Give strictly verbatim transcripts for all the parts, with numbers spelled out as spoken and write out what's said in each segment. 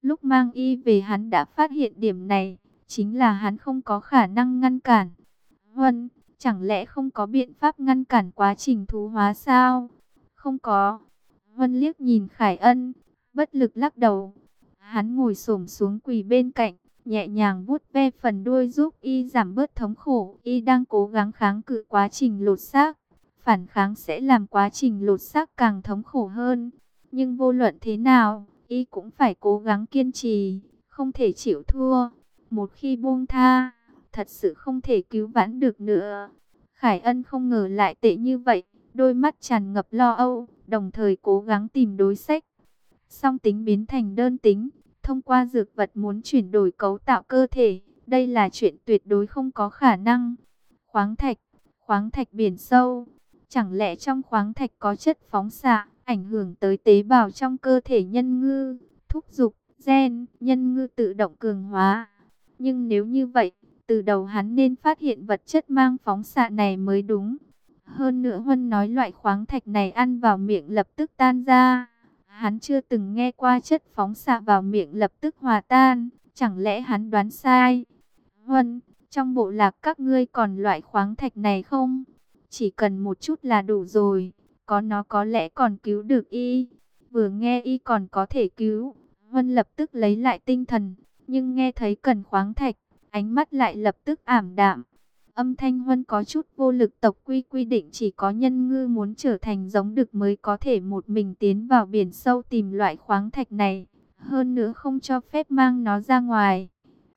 Lúc mang y về hắn đã phát hiện điểm này, chính là hắn không có khả năng ngăn cản. Huân, chẳng lẽ không có biện pháp ngăn cản quá trình thú hóa sao? Không có. Huân liếc nhìn Khải Ân, bất lực lắc đầu. Hắn ngồi xổm xuống quỳ bên cạnh, nhẹ nhàng vuốt ve phần đuôi giúp y giảm bớt thống khổ. Y đang cố gắng kháng cự quá trình lột xác. Phản kháng sẽ làm quá trình lột xác càng thống khổ hơn. Nhưng vô luận thế nào, y cũng phải cố gắng kiên trì, không thể chịu thua. Một khi buông tha, thật sự không thể cứu vãn được nữa. Khải Ân không ngờ lại tệ như vậy, đôi mắt tràn ngập lo âu, đồng thời cố gắng tìm đối sách. Song tính biến thành đơn tính, thông qua dược vật muốn chuyển đổi cấu tạo cơ thể, đây là chuyện tuyệt đối không có khả năng. Khoáng thạch, khoáng thạch biển sâu, chẳng lẽ trong khoáng thạch có chất phóng xạ, ảnh hưởng tới tế bào trong cơ thể nhân ngư, thúc giục gen nhân ngư tự động cường hóa. Nhưng nếu như vậy, từ đầu hắn nên phát hiện vật chất mang phóng xạ này mới đúng. Hơn nữa Huân nói loại khoáng thạch này ăn vào miệng lập tức tan ra. Hắn chưa từng nghe qua chất phóng xạ vào miệng lập tức hòa tan, chẳng lẽ hắn đoán sai? Huân, trong bộ lạc các ngươi còn loại khoáng thạch này không? Chỉ cần một chút là đủ rồi, có nó có lẽ còn cứu được y. Vừa nghe y còn có thể cứu, Huân lập tức lấy lại tinh thần, nhưng nghe thấy cần khoáng thạch, ánh mắt lại lập tức ảm đạm. Âm thanh Huân có chút vô lực. Tộc quy quy định chỉ có nhân ngư muốn trở thành giống đực mới có thể một mình tiến vào biển sâu tìm loại khoáng thạch này. Hơn nữa không cho phép mang nó ra ngoài.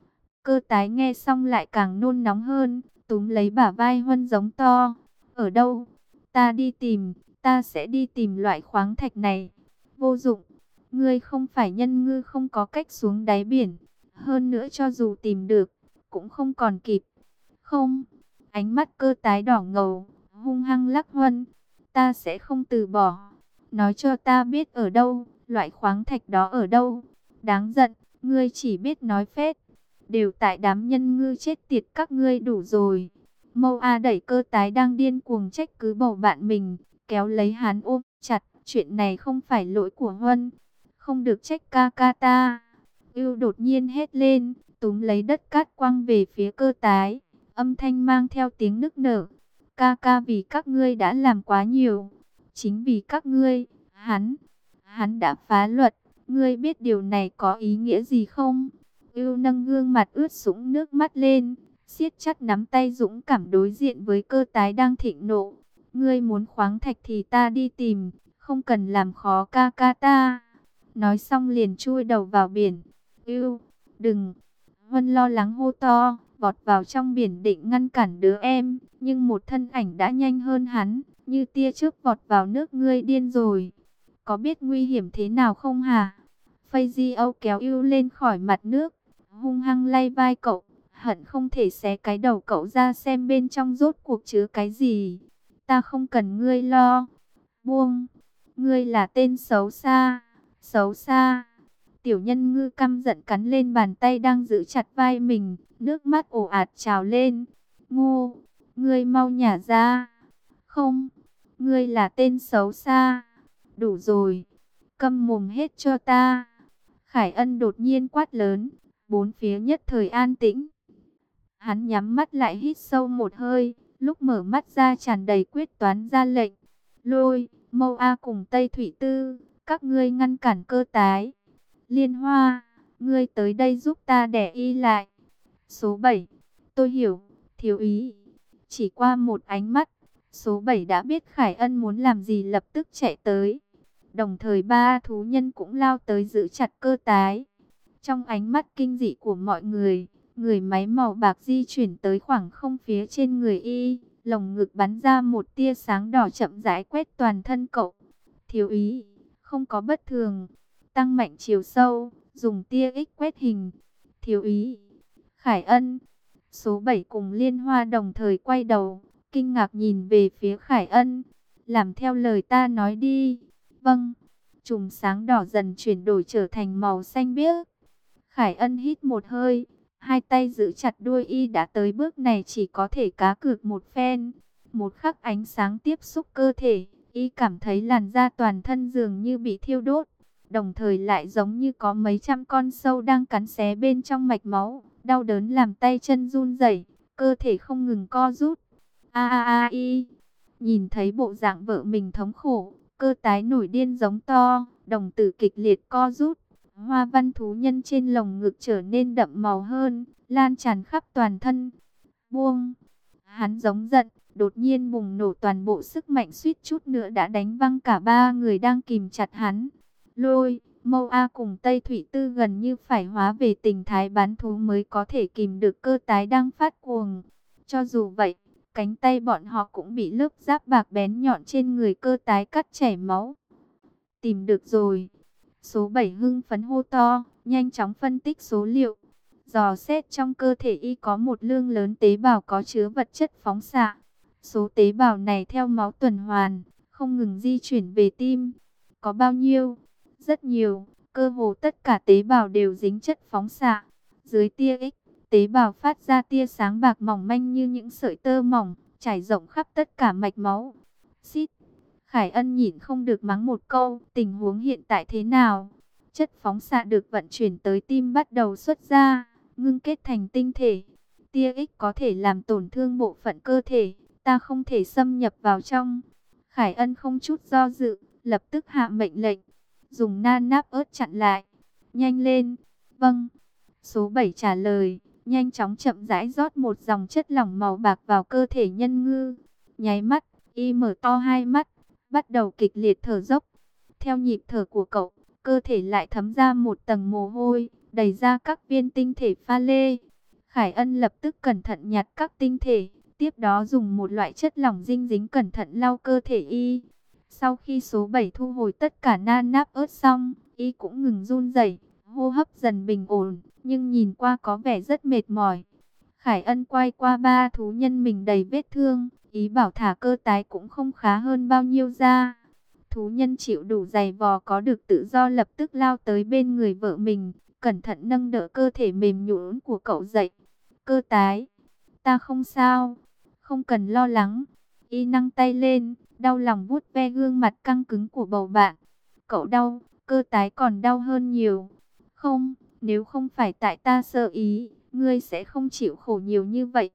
Cơ tái nghe xong lại càng nôn nóng hơn, túm lấy bả vai Huân giống to. Ở đâu? Ta đi tìm, ta sẽ đi tìm loại khoáng thạch này. Vô dụng, ngươi không phải nhân ngư không có cách xuống đáy biển. Hơn nữa cho dù tìm được, cũng không còn kịp. Không, ánh mắt cơ tái đỏ ngầu, hung hăng lắc Huân. Ta sẽ không từ bỏ. Nói cho ta biết ở đâu, loại khoáng thạch đó ở đâu. Đáng giận, ngươi chỉ biết nói phét. Đều tại đám nhân ngư chết tiệt các ngươi đủ rồi. Mâu A đẩy cơ tái đang điên cuồng trách cứ bầu bạn mình, kéo lấy hắn ôm chặt. Chuyện này không phải lỗi của Huân, không được trách ca ca ta. Ưu đột nhiên hét lên, túm lấy đất cát quăng về phía cơ tái. Âm thanh mang theo tiếng nức nở. Ca ca, vì các ngươi đã làm quá nhiều. Chính vì các ngươi, hắn, hắn đã phá luật. Ngươi biết điều này có ý nghĩa gì không? Ưu nâng gương mặt ướt sũng nước mắt lên, siết chặt nắm tay dũng cảm đối diện với cơ tái đang thịnh nộ. Ngươi muốn khoáng thạch thì ta đi tìm, không cần làm khó ca ca ta. Nói xong liền chui đầu vào biển. Ưu, đừng! Huân lo lắng hô to, vọt vào trong biển định ngăn cản đứa em, nhưng một thân ảnh đã nhanh hơn hắn, như tia chớp vọt vào nước. Ngươi điên rồi, có biết nguy hiểm thế nào không hả? Phaeziu Âu kéo Ưu lên khỏi mặt nước, hung hăng lay vai cậu, hận không thể xé cái đầu cậu ra xem bên trong rốt cuộc chứa cái gì. Ta không cần ngươi lo. Buông, ngươi là tên xấu xa, xấu xa. Tiểu nhân ngư căm giận cắn lên bàn tay đang giữ chặt vai mình, nước mắt ồ ạt trào lên. Ngu, ngươi mau nhả ra. Không, ngươi là tên xấu xa. Đủ rồi, câm mồm hết cho ta. Khải Ân đột nhiên quát lớn, bốn phía nhất thời an tĩnh. Hắn nhắm mắt lại hít sâu một hơi, lúc mở mắt ra tràn đầy quyết toán ra lệnh. Lôi, Mâu A cùng Tây Thủy Tư, các ngươi ngăn cản cơ tái. Liên Hoa, ngươi tới đây giúp ta đẻ y lại. Số bảy, tôi hiểu, thiếu ý. Chỉ qua một ánh mắt, số bảy đã biết Khải Ân muốn làm gì, lập tức chạy tới. Đồng thời ba thú nhân cũng lao tới giữ chặt cơ tái. Trong ánh mắt kinh dị của mọi người, người máy màu bạc di chuyển tới khoảng không phía trên người y. Lồng ngực bắn ra một tia sáng đỏ chậm rãi quét toàn thân cậu. Thiếu ý, không có bất thường. Tăng mạnh chiều sâu, dùng tia X quét hình. Thiếu ý, Khải Ân. Số bảy cùng Liên Hoa đồng thời quay đầu, kinh ngạc nhìn về phía Khải Ân. Làm theo lời ta nói đi. Vâng. Chùm sáng đỏ dần chuyển đổi trở thành màu xanh biếc. Khải Ân hít một hơi, hai tay giữ chặt đuôi y. Đã tới bước này chỉ có thể cá cược một phen. Một khắc ánh sáng tiếp xúc cơ thể, y cảm thấy làn da toàn thân dường như bị thiêu đốt. đồng thời lại giống như có mấy trăm con sâu đang cắn xé bên trong mạch máu, đau đớn làm tay chân run rẩy, cơ thể không ngừng co rút. A a a y, nhìn thấy bộ dạng vợ mình thống khổ, cơ tái nổi điên giống to, đồng tử kịch liệt co rút. Hoa văn thú nhân trên lồng ngực trở nên đậm màu hơn, lan tràn khắp toàn thân. Buông! Hắn giống giận, đột nhiên bùng nổ toàn bộ sức mạnh, suýt chút nữa đã đánh văng cả ba người đang kìm chặt hắn. Lôi, Mâu A cùng Tây Thủy Tư gần như phải hóa về tình thái bán thú mới có thể kìm được cơ tái đang phát cuồng. Cho dù vậy, cánh tay bọn họ cũng bị lớp giáp bạc bén nhọn trên người cơ tái cắt chảy máu. Tìm được rồi. Số bảy hưng phấn hô to, nhanh chóng phân tích số liệu. Dò xét trong cơ thể y có một lượng lớn tế bào có chứa vật chất phóng xạ. Số tế bào này theo máu tuần hoàn, không ngừng di chuyển về tim. Có bao nhiêu? Rất nhiều, cơ hồ tất cả tế bào đều dính chất phóng xạ. Dưới tia X, tế bào phát ra tia sáng bạc mỏng manh như những sợi tơ mỏng, trải rộng khắp tất cả mạch máu. Xít! Khải Ân nhịn không được mắng một câu, tình huống hiện tại thế nào? Chất phóng xạ được vận chuyển tới tim bắt đầu xuất ra, ngưng kết thành tinh thể. Tia X có thể làm tổn thương bộ phận cơ thể, ta không thể xâm nhập vào trong. Khải Ân không chút do dự, lập tức hạ mệnh lệnh, dùng nan náp ớt chặn lại. Nhanh lên! Vâng! Số bảy trả lời, nhanh chóng chậm rãi rót một dòng chất lỏng màu bạc vào cơ thể nhân ngư. Nháy mắt, y mở to hai mắt, bắt đầu kịch liệt thở dốc. Theo nhịp thở của cậu, cơ thể lại thấm ra một tầng mồ hôi, đầy ra các viên tinh thể pha lê. Khải Ân lập tức cẩn thận nhặt các tinh thể, tiếp đó dùng một loại chất lỏng dinh dính cẩn thận lau cơ thể y. Sau khi số bảy thu hồi tất cả nan náp ớt xong, y cũng ngừng run rẩy, hô hấp dần bình ổn, nhưng nhìn qua có vẻ rất mệt mỏi. Khải Ân quay qua ba thú nhân mình đầy vết thương, ý bảo thả cơ tái cũng không khá hơn bao nhiêu ra. Thú nhân chịu đủ giày vò có được tự do lập tức lao tới bên người vợ mình, cẩn thận nâng đỡ cơ thể mềm nhũn của cậu dậy. Cơ tái, ta không sao, không cần lo lắng. Y nâng tay lên, đau lòng vuốt ve gương mặt căng cứng của bầu bạn. Cậu đau, cơ tái còn đau hơn nhiều. Không, nếu không phải tại ta sơ ý, ngươi sẽ không chịu khổ nhiều như vậy.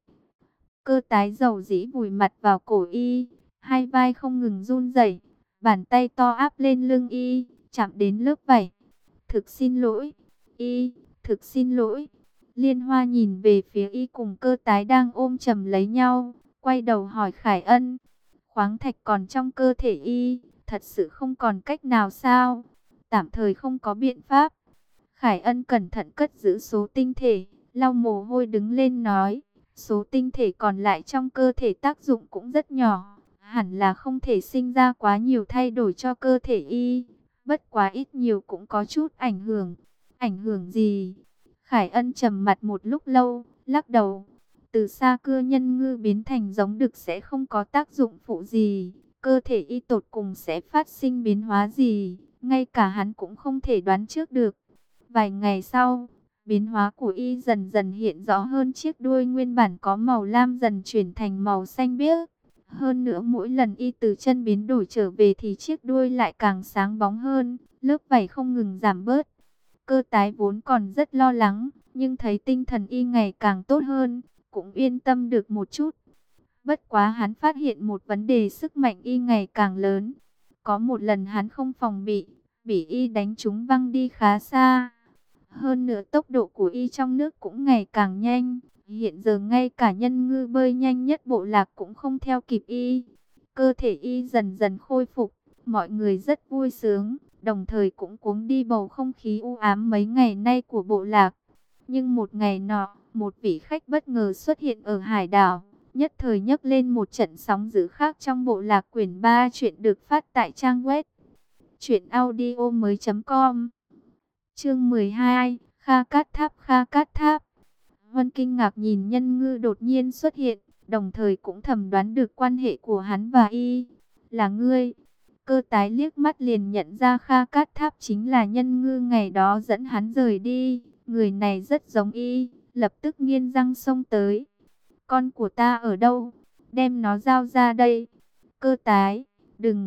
Cơ tái dầu dĩ vùi mặt vào cổ y, hai vai không ngừng run rẩy, bàn tay to áp lên lưng y, chạm đến lớp vảy. Thực xin lỗi, y, thực xin lỗi. Liên Hoa nhìn về phía y cùng cơ tái đang ôm chầm lấy nhau, quay đầu hỏi Khải Ân. Khoáng thạch còn trong cơ thể y, thật sự không còn cách nào sao? Tạm thời không có biện pháp. Khải Ân cẩn thận cất giữ số tinh thể, lau mồ hôi đứng lên nói. Số tinh thể còn lại trong cơ thể tác dụng cũng rất nhỏ, hẳn là không thể sinh ra quá nhiều thay đổi cho cơ thể y. Bất quá ít nhiều cũng có chút ảnh hưởng. Ảnh hưởng gì? Khải Ân trầm mặt một lúc lâu, lắc đầu. Từ xa cưa nhân ngư biến thành giống đực sẽ không có tác dụng phụ gì. Cơ thể y tột cùng sẽ phát sinh biến hóa gì, ngay cả hắn cũng không thể đoán trước được. Vài ngày sau, biến hóa của y dần dần hiện rõ hơn, chiếc đuôi nguyên bản có màu lam dần chuyển thành màu xanh biếc. Hơn nữa mỗi lần y từ chân biến đổi trở về thì chiếc đuôi lại càng sáng bóng hơn, lớp vảy không ngừng giảm bớt. Cơ tái vốn còn rất lo lắng, nhưng thấy tinh thần y ngày càng tốt hơn, cũng yên tâm được một chút. Bất quá hắn phát hiện một vấn đề, sức mạnh y ngày càng lớn. Có một lần hắn không phòng bị, bị y đánh trúng văng đi khá xa. Hơn nữa tốc độ của y trong nước cũng ngày càng nhanh. Hiện giờ ngay cả nhân ngư bơi nhanh nhất bộ lạc cũng không theo kịp y. Cơ thể y dần dần khôi phục, mọi người rất vui sướng, đồng thời cũng cuống đi bầu không khí u ám mấy ngày nay của bộ lạc. Nhưng một ngày nọ, một vị khách bất ngờ xuất hiện ở hải đảo, nhất thời nhấc lên một trận sóng dữ khác trong bộ lạc. Quyển ba chuyện được phát tại trang web truyện audio mới chấm com. Chương mười hai, Kha Cát Tháp. Kha Cát Tháp. Huân kinh ngạc nhìn nhân ngư đột nhiên xuất hiện, đồng thời cũng thầm đoán được quan hệ của hắn và y. Là ngươi? Cơ tái liếc mắt liền nhận ra Kha Cát Tháp chính là nhân ngư ngày đó dẫn hắn rời đi. Người này rất giống y, lập tức nghiến răng xông tới. Con của ta ở đâu? Đem nó giao ra đây. Cơ tái, đừng.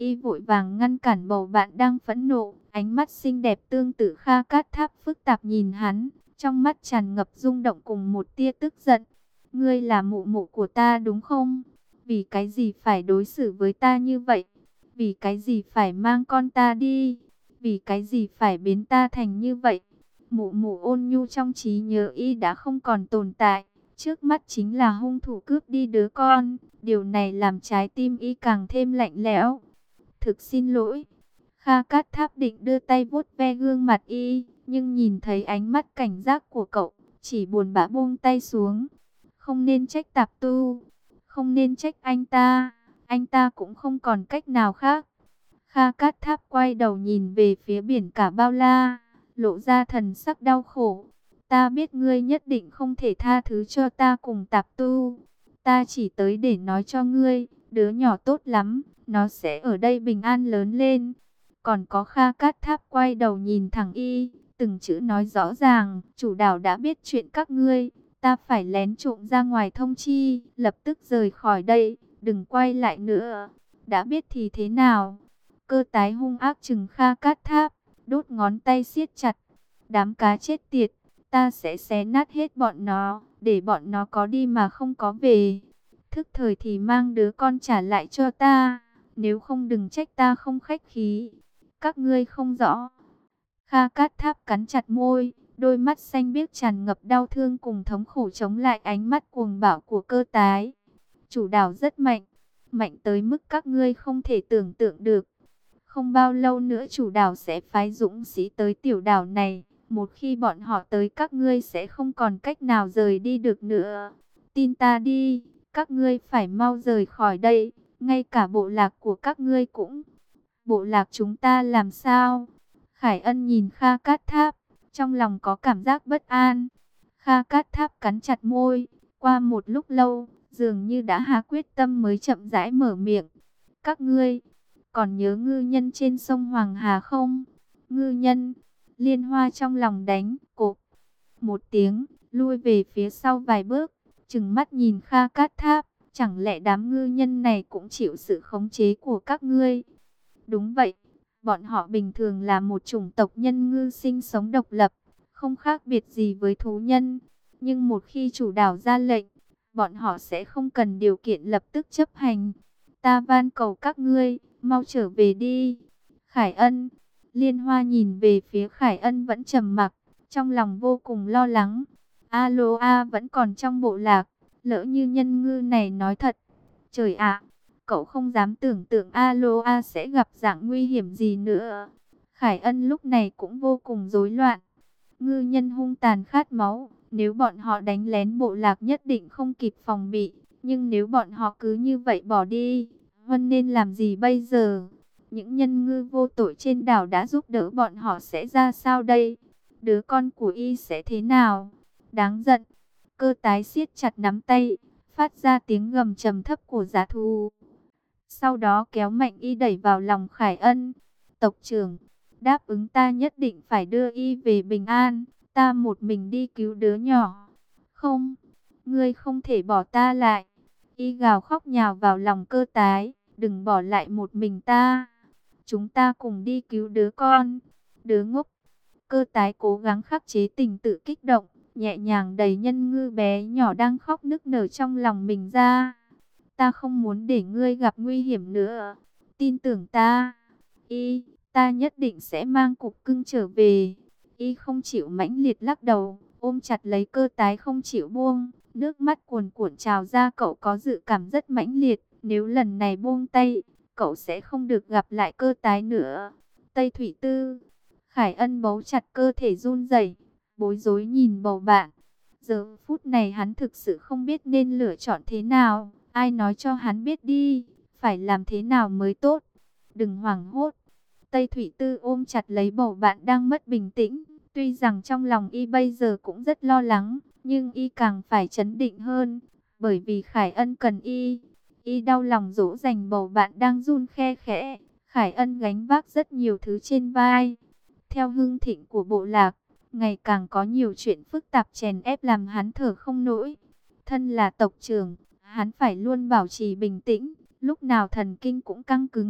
Y vội vàng ngăn cản bầu bạn đang phẫn nộ, ánh mắt xinh đẹp tương tự Kha Cát Tháp phức tạp nhìn hắn, trong mắt tràn ngập rung động cùng một tia tức giận. Ngươi là mụ mụ của ta đúng không? Vì cái gì phải đối xử với ta như vậy? Vì cái gì phải mang con ta đi? Vì cái gì phải biến ta thành như vậy? Mụ mụ ôn nhu trong trí nhớ Y đã không còn tồn tại. Trước mắt chính là hung thủ cướp đi đứa con. Điều này làm trái tim Y càng thêm lạnh lẽo. Thực xin lỗi. Kha Cát Tháp định đưa tay vuốt ve gương mặt Y, nhưng nhìn thấy ánh mắt cảnh giác của cậu, chỉ buồn bã buông tay xuống. Không nên trách Tạp Tu, không nên trách anh ta, anh ta cũng không còn cách nào khác. Kha Cát Tháp quay đầu nhìn về phía biển cả bao la, lộ ra thần sắc đau khổ. Ta biết ngươi nhất định không thể tha thứ cho ta cùng Tạp Tu. Ta chỉ tới để nói cho ngươi, đứa nhỏ tốt lắm, nó sẽ ở đây bình an lớn lên. Còn có Kha Cát Tháp quay đầu nhìn thẳng Y, từng chữ nói rõ ràng, chủ đảo đã biết chuyện các ngươi, ta phải lén trộm ra ngoài thông chi, lập tức rời khỏi đây, đừng quay lại nữa. Đã biết thì thế nào? Cơ tái hung ác chừng Kha Cát Tháp, đốt ngón tay siết chặt. Đám cá chết tiệt, ta sẽ xé nát hết bọn nó, để bọn nó có đi mà không có về. Thức thời thì mang đứa con trả lại cho ta, nếu không đừng trách ta không khách khí. Các ngươi không rõ. Kha Cát Tháp cắn chặt môi, đôi mắt xanh biếc tràn ngập đau thương cùng thống khổ chống lại ánh mắt cuồng bạo của cơ tái. Chủ đảo rất mạnh, mạnh tới mức các ngươi không thể tưởng tượng được. Không bao lâu nữa chủ đảo sẽ phái dũng sĩ tới tiểu đảo này. Một khi bọn họ tới các ngươi sẽ không còn cách nào rời đi được nữa. Tin ta đi, các ngươi phải mau rời khỏi đây, ngay cả bộ lạc của các ngươi cũng. Bộ lạc chúng ta làm sao? Khải Ân nhìn Kha Cát Tháp, trong lòng có cảm giác bất an. Kha Cát Tháp cắn chặt môi, qua một lúc lâu, dường như đã hạ quyết tâm mới chậm rãi mở miệng. Các ngươi, còn nhớ ngư nhân trên sông Hoàng Hà không? Ngư nhân, Liên Hoa trong lòng đánh, cộp. Một tiếng, lui về phía sau vài bước, trừng mắt nhìn Kha Cát Tháp. Chẳng lẽ đám ngư nhân này cũng chịu sự khống chế của các ngươi? Đúng vậy, bọn họ bình thường là một chủng tộc nhân ngư sinh sống độc lập, không khác biệt gì với thú nhân. Nhưng một khi chủ đảo ra lệnh, bọn họ sẽ không cần điều kiện lập tức chấp hành. Ta van cầu các ngươi, mau trở về đi. Khải Ân, Liên Hoa nhìn về phía Khải Ân vẫn trầm mặc, trong lòng vô cùng lo lắng. Aloa vẫn còn trong bộ lạc, lỡ như nhân ngư này nói thật. Trời ạ! Cậu không dám tưởng tượng Aloa sẽ gặp dạng nguy hiểm gì nữa. Khải Ân lúc này cũng vô cùng rối loạn. Ngư nhân hung tàn khát máu, nếu bọn họ đánh lén bộ lạc nhất định không kịp phòng bị. Nhưng nếu bọn họ cứ như vậy bỏ đi, Huân nên làm gì bây giờ? Những nhân ngư vô tội trên đảo đã giúp đỡ bọn họ sẽ ra sao đây? Đứa con của Y sẽ thế nào? Đáng giận! Cơ tái siết chặt nắm tay, phát ra tiếng gầm trầm thấp của giá thú. Sau đó kéo mạnh Y đẩy vào lòng Khải Ân. Tộc trưởng, đáp ứng ta nhất định phải đưa Y về bình an. Ta một mình đi cứu đứa nhỏ. Không, ngươi không thể bỏ ta lại. Y gào khóc nhào vào lòng cơ tái. Đừng bỏ lại một mình ta. Chúng ta cùng đi cứu đứa con. Đứa ngốc. Cơ tái cố gắng khắc chế tình tự kích động, nhẹ nhàng đẩy nhân ngư bé nhỏ đang khóc nức nở trong lòng mình ra. Ta không muốn để ngươi gặp nguy hiểm nữa. Tin tưởng ta. Y, ta nhất định sẽ mang cục cưng trở về. Y không chịu mãnh liệt lắc đầu, ôm chặt lấy cơ tái không chịu buông. Nước mắt cuồn cuộn trào ra, cậu có dự cảm rất mãnh liệt. Nếu lần này buông tay, cậu sẽ không được gặp lại cơ tái nữa. Tây Thủy Tư. Khải Ân bấu chặt cơ thể run rẩy, bối rối nhìn bầu bạn. Giờ phút này hắn thực sự không biết nên lựa chọn thế nào. Ai nói cho hắn biết đi, phải làm thế nào mới tốt. Đừng hoảng hốt. Tây Thủy Tư ôm chặt lấy bầu bạn đang mất bình tĩnh. Tuy rằng trong lòng Y bây giờ cũng rất lo lắng, nhưng Y càng phải trấn định hơn. Bởi vì Khải Ân cần Y. Y đau lòng dỗ dành bầu bạn đang run khe khẽ. Khải Ân gánh vác rất nhiều thứ trên vai. Theo hưng thịnh của bộ lạc, ngày càng có nhiều chuyện phức tạp chèn ép làm hắn thở không nổi. Thân là tộc trưởng, hắn phải luôn bảo trì bình tĩnh, lúc nào thần kinh cũng căng cứng,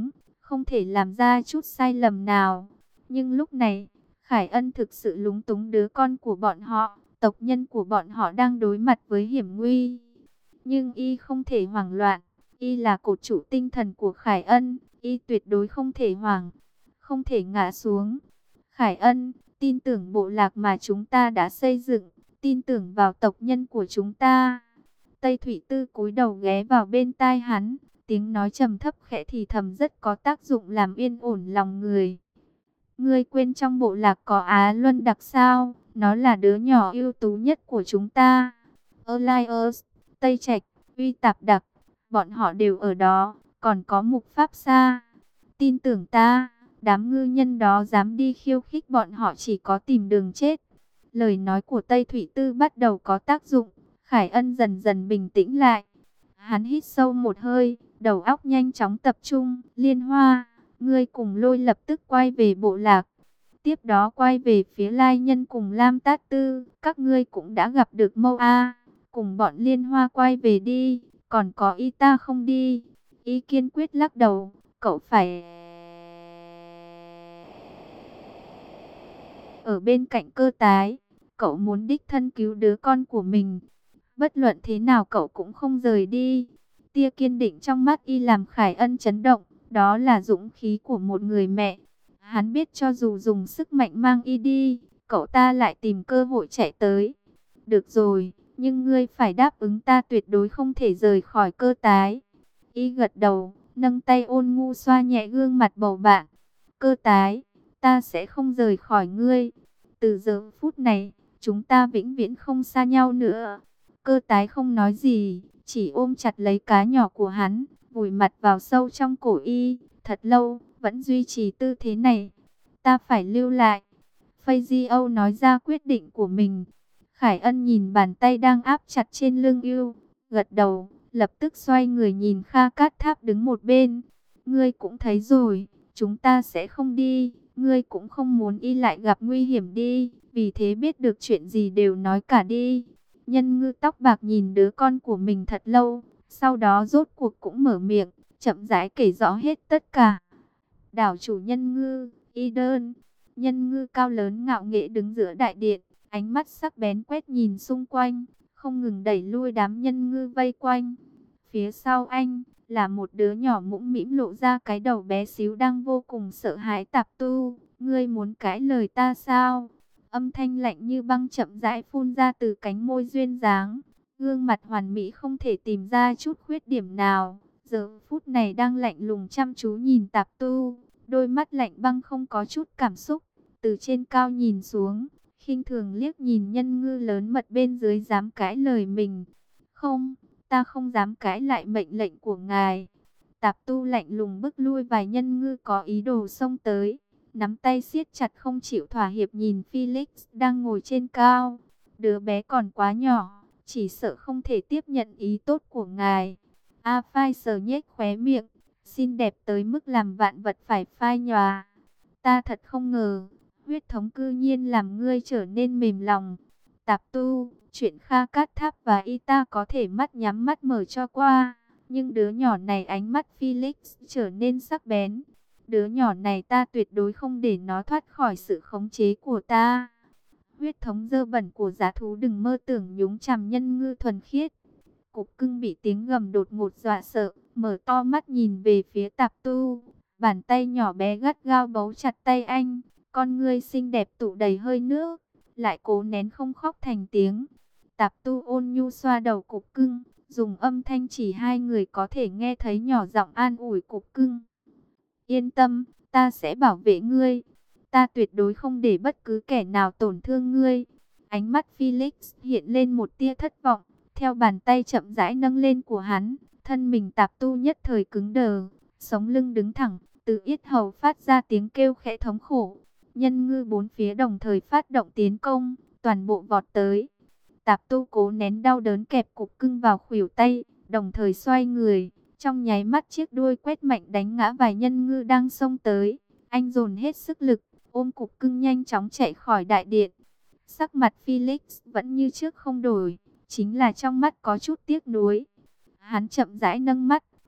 không thể làm ra chút sai lầm nào. Nhưng lúc này, Khải Ân thực sự lúng túng, đứa con của bọn họ, tộc nhân của bọn họ đang đối mặt với hiểm nguy. Nhưng y không thể hoảng loạn, y là cột trụ tinh thần của Khải Ân, y tuyệt đối không thể hoảng, không thể ngã xuống. Khải Ân, tin tưởng bộ lạc mà chúng ta đã xây dựng, tin tưởng vào tộc nhân của chúng ta. Tây Thủy Tư cúi đầu ghé vào bên tai hắn, tiếng nói trầm thấp khẽ thì thầm rất có tác dụng làm yên ổn lòng người. Ngươi quên trong bộ lạc có Á Luân Đặc sao? Nó là đứa nhỏ ưu tú nhất của chúng ta. Elias, Tây Trạch, Uy Tạp Đặc, bọn họ đều ở đó, còn có Mục Pháp Sa. Tin tưởng ta, đám ngư nhân đó dám đi khiêu khích bọn họ chỉ có tìm đường chết. Lời nói của Tây Thủy Tư bắt đầu có tác dụng, Khải Ân dần dần bình tĩnh lại. Hắn hít sâu một hơi, đầu óc nhanh chóng tập trung. Liên Hoa, ngươi cùng Lôi lập tức quay về bộ lạc. Tiếp đó quay về phía Lai Nhân cùng Lam Tát Tư. Các ngươi cũng đã gặp được Mâu A, cùng bọn Liên Hoa quay về đi. Còn có y ta không đi. Y kiên quyết lắc đầu, cậu phải ở bên cạnh Cơ Tái. Cậu muốn đích thân cứu đứa con của mình. Bất luận thế nào cậu cũng không rời đi. Tia kiên định trong mắt y làm Khải Ân chấn động. Đó là dũng khí của một người mẹ. Hắn biết cho dù dùng sức mạnh mang y đi, cậu ta lại tìm cơ hội chạy tới. Được rồi, nhưng ngươi phải đáp ứng ta tuyệt đối không thể rời khỏi Cơ Tái. Y gật đầu, nâng tay ôn nhu xoa nhẹ gương mặt bầu bạn. Cơ Tái, ta sẽ không rời khỏi ngươi. Từ giờ phút này, chúng ta vĩnh viễn không xa nhau nữa. Cơ Tái không nói gì, chỉ ôm chặt lấy cá nhỏ của hắn, vùi mặt vào sâu trong cổ y. Thật lâu, vẫn duy trì tư thế này. Ta phải lưu lại. Phây Di Âu nói ra quyết định của mình. Khải Ân nhìn bàn tay đang áp chặt trên lưng yêu, gật đầu, lập tức xoay người nhìn Kha Cát Tháp đứng một bên. Ngươi cũng thấy rồi, chúng ta sẽ không đi. Ngươi cũng không muốn y lại gặp nguy hiểm đi. Vì thế biết được chuyện gì đều nói cả đi. Nhân Ngư tóc bạc nhìn đứa con của mình thật lâu, sau đó rốt cuộc cũng mở miệng, chậm rãi kể rõ hết tất cả. Đảo chủ Nhân Ngư, Y Đơn. Nhân Ngư cao lớn ngạo nghễ đứng giữa đại điện, ánh mắt sắc bén quét nhìn xung quanh, không ngừng đẩy lui đám nhân ngư vây quanh. Phía sau anh là một đứa nhỏ mũm mĩm lộ ra cái đầu bé xíu đang vô cùng sợ hãi. Tạp Tu, ngươi muốn cãi lời ta sao? Âm thanh lạnh như băng chậm rãi phun ra từ cánh môi duyên dáng, gương mặt hoàn mỹ không thể tìm ra chút khuyết điểm nào. Giờ phút này đang lạnh lùng chăm chú nhìn Tạp Tu, đôi mắt lạnh băng không có chút cảm xúc, từ trên cao nhìn xuống, khinh thường liếc nhìn nhân ngư lớn mật bên dưới dám cãi lời mình. Không, ta không dám cãi lại mệnh lệnh của ngài. Tạp Tu lạnh lùng bước lui vài nhân ngư có ý đồ xông tới, nắm tay siết chặt không chịu thỏa hiệp nhìn Felix đang ngồi trên cao. Đứa bé còn quá nhỏ, chỉ sợ không thể tiếp nhận ý tốt của ngài. A Phai sờ nhếch khóe miệng, xinh đẹp tới mức làm vạn vật phải phai nhòa. Ta thật không ngờ, huyết thống cư nhiên làm ngươi trở nên mềm lòng. Tạp Tu, chuyện Kha Cát Tháp và y ta có thể mắt nhắm mắt mở cho qua, nhưng đứa nhỏ này, ánh mắt Felix trở nên sắc bén. Đứa nhỏ này ta tuyệt đối không để nó thoát khỏi sự khống chế của ta. Huyết thống dơ bẩn của dã thú đừng mơ tưởng nhúng chàm nhân ngư thuần khiết. Cục Cưng bị tiếng gầm đột ngột dọa sợ, mở to mắt nhìn về phía Tạp Tu. Bàn tay nhỏ bé gắt gao bấu chặt tay anh, con ngươi xinh đẹp tụ đầy hơi nước, lại cố nén không khóc thành tiếng. Tạp Tu ôn nhu xoa đầu Cục Cưng, dùng âm thanh chỉ hai người có thể nghe thấy nhỏ giọng an ủi Cục Cưng. Yên tâm, ta sẽ bảo vệ ngươi. Ta tuyệt đối không để bất cứ kẻ nào tổn thương ngươi. Ánh mắt Felix hiện lên một tia thất vọng, theo bàn tay chậm rãi nâng lên của hắn, thân mình Tạp Tu nhất thời cứng đờ, sống lưng đứng thẳng, từ yết hầu phát ra tiếng kêu khẽ thống khổ. Nhân ngư bốn phía đồng thời phát động tiến công, toàn bộ vọt tới. Tạp Tu cố nén đau đớn kẹp Cục Cưng vào khuỷu tay, đồng thời xoay người, trong nháy mắt chiếc đuôi quét mạnh đánh ngã vài nhân ngư đang xông tới. Anh dồn hết sức lực, ôm Cục Cưng nhanh chóng chạy khỏi đại điện. Sắc mặt Felix vẫn như trước không đổi, chính là trong mắt có chút tiếc nuối. Hắn chậm rãi nâng mắt,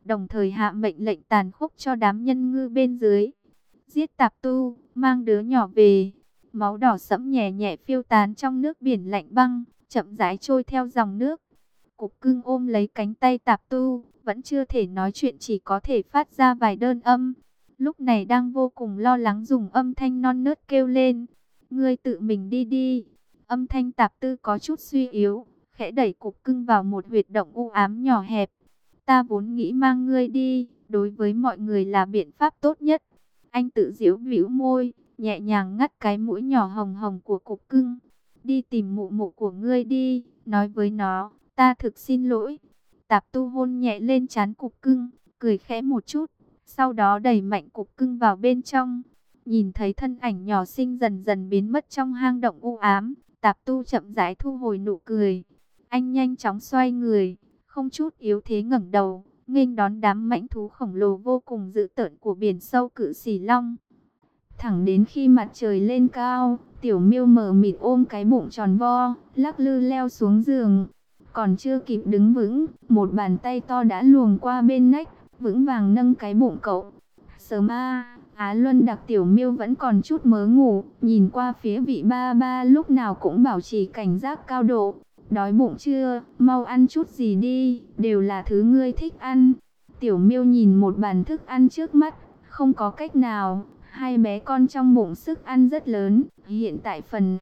đồng thời hạ mệnh lệnh tàn khốc cho đám nhân ngư bên dưới. Giết Tạp Tu, mang đứa nhỏ về. Máu đỏ sẫm nhẹ nhẹ phiêu tán trong nước biển lạnh băng, chậm rãi trôi theo dòng nước. Cục Cưng ôm lấy cánh tay Tạp Tu, vẫn chưa thể nói chuyện, chỉ có thể phát ra vài đơn âm. Lúc này đang vô cùng lo lắng, dùng âm thanh non nớt kêu lên: "Ngươi tự mình đi đi." Âm thanh Tạp Tư có chút suy yếu, khẽ đẩy Cục Cưng vào một huyệt động u ám nhỏ hẹp. "Ta vốn nghĩ mang ngươi đi, đối với mọi người là biện pháp tốt nhất." Anh tự giễu bĩu môi, nhẹ nhàng ngắt cái mũi nhỏ hồng hồng của Cục Cưng. "Đi tìm mụ mụ của ngươi đi, nói với nó, ta thực xin lỗi." Tạp Tu hôn nhẹ lên trán Cục Cưng, cười khẽ một chút, sau đó đẩy mạnh Cục Cưng vào bên trong. Nhìn thấy thân ảnh nhỏ xinh dần dần biến mất trong hang động u ám, Tạp Tu chậm rãi thu hồi nụ cười. Anh nhanh chóng xoay người, không chút yếu thế ngẩng đầu, nghênh đón đám mãnh thú khổng lồ vô cùng dữ tợn của biển sâu Cự Xỉ Long. Thẳng đến khi mặt trời lên cao, Tiểu Miêu mờ mịt ôm cái bụng tròn vo, lắc lư leo xuống giường. Còn chưa kịp đứng vững, một bàn tay to đã luồn qua bên nách, vững vàng nâng cái bụng cậu. Sớm a, Á Luân Đặc. Tiểu Miêu vẫn còn chút mớ ngủ, nhìn qua phía vị ba ba lúc nào cũng bảo trì cảnh giác cao độ. "Đói bụng chưa? Mau ăn chút gì đi, đều là thứ ngươi thích ăn." Tiểu Miêu nhìn một bàn thức ăn trước mắt, không có cách nào, hai bé con trong bụng sức ăn rất lớn, hiện tại phần